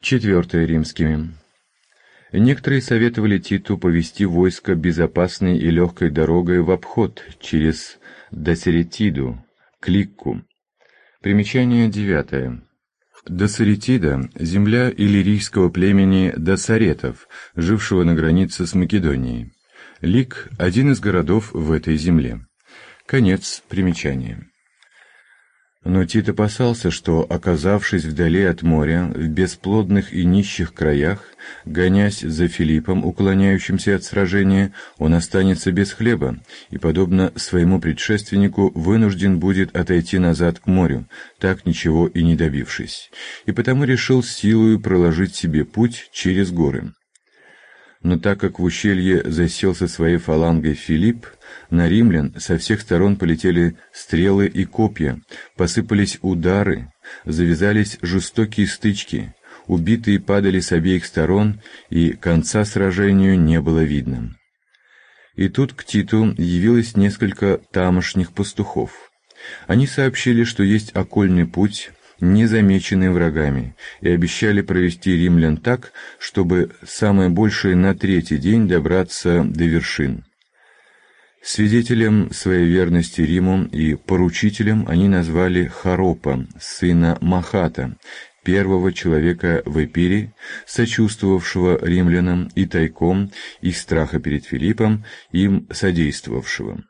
Четвертое римскими. Некоторые советовали Титу повести войско безопасной и легкой дорогой в обход через Досеретиду, к Ликку. Примечание 9. Досеретида – земля иллирийского племени досаретов, жившего на границе с Македонией. Лик – один из городов в этой земле. Конец примечания. Но Тит опасался, что, оказавшись вдали от моря, в бесплодных и нищих краях, гонясь за Филиппом, уклоняющимся от сражения, он останется без хлеба и, подобно своему предшественнику, вынужден будет отойти назад к морю, так ничего и не добившись, и потому решил силою проложить себе путь через горы. Но так как в ущелье засел со своей фалангой Филипп, на римлян со всех сторон полетели стрелы и копья, посыпались удары, завязались жестокие стычки, убитые падали с обеих сторон, и конца сражению не было видно. И тут к Титу явилось несколько тамошних пастухов. Они сообщили, что есть окольный путь, незамеченный врагами, и обещали провести римлян так, чтобы самое большее на третий день добраться до вершин. Свидетелем своей верности Риму и поручителем они назвали Харопа, сына Махата, первого человека в Эпире, сочувствовавшего римлянам и тайком, из страха перед Филиппом, им содействовавшего.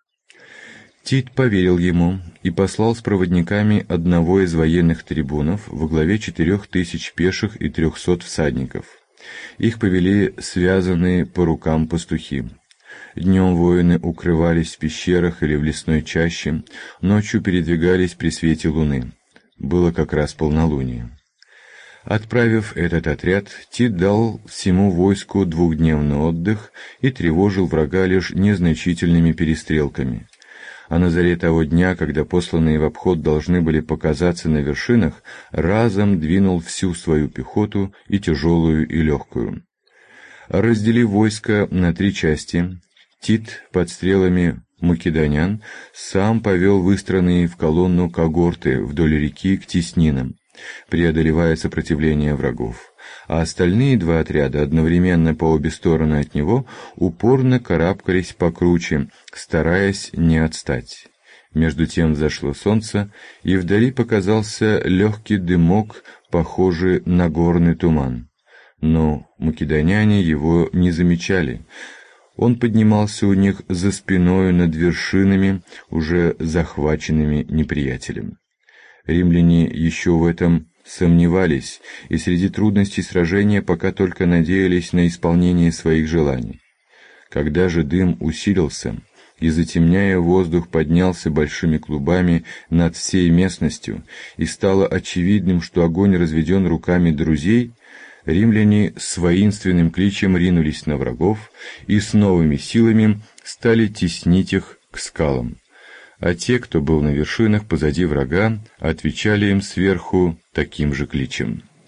Тит поверил ему и послал с проводниками одного из военных трибунов во главе 4000 пеших и 300 всадников. Их повели связанные по рукам пастухи. Днем воины укрывались в пещерах или в лесной чаще, ночью передвигались при свете луны. Было как раз полнолуние. Отправив этот отряд, Тит дал всему войску двухдневный отдых и тревожил врага лишь незначительными перестрелками. А на заре того дня, когда посланные в обход должны были показаться на вершинах, разом двинул всю свою пехоту, и тяжелую, и легкую. Разделив войско на 3 части, Тит под стрелами македонян сам повел выстроенные в колонну когорты вдоль реки к теснинам, преодолевая сопротивление врагов, а остальные 2 отряда, одновременно по обе стороны от него, упорно карабкались покруче, стараясь не отстать. Между тем взошло солнце, и вдали показался легкий дымок, похожий на горный туман. Но македоняне его не замечали. Он поднимался у них за спиною над вершинами, уже захваченными неприятелем. Римляне еще в этом сомневались, и среди трудностей сражения пока только надеялись на исполнение своих желаний. Когда же дым усилился и, затемняя воздух, поднялся большими клубами над всей местностью, и стало очевидным, что огонь разведен руками друзей, римляне с воинственным кличем ринулись на врагов и с новыми силами стали теснить их к скалам. А те, кто был на вершинах позади врага, отвечали им сверху таким же кличем.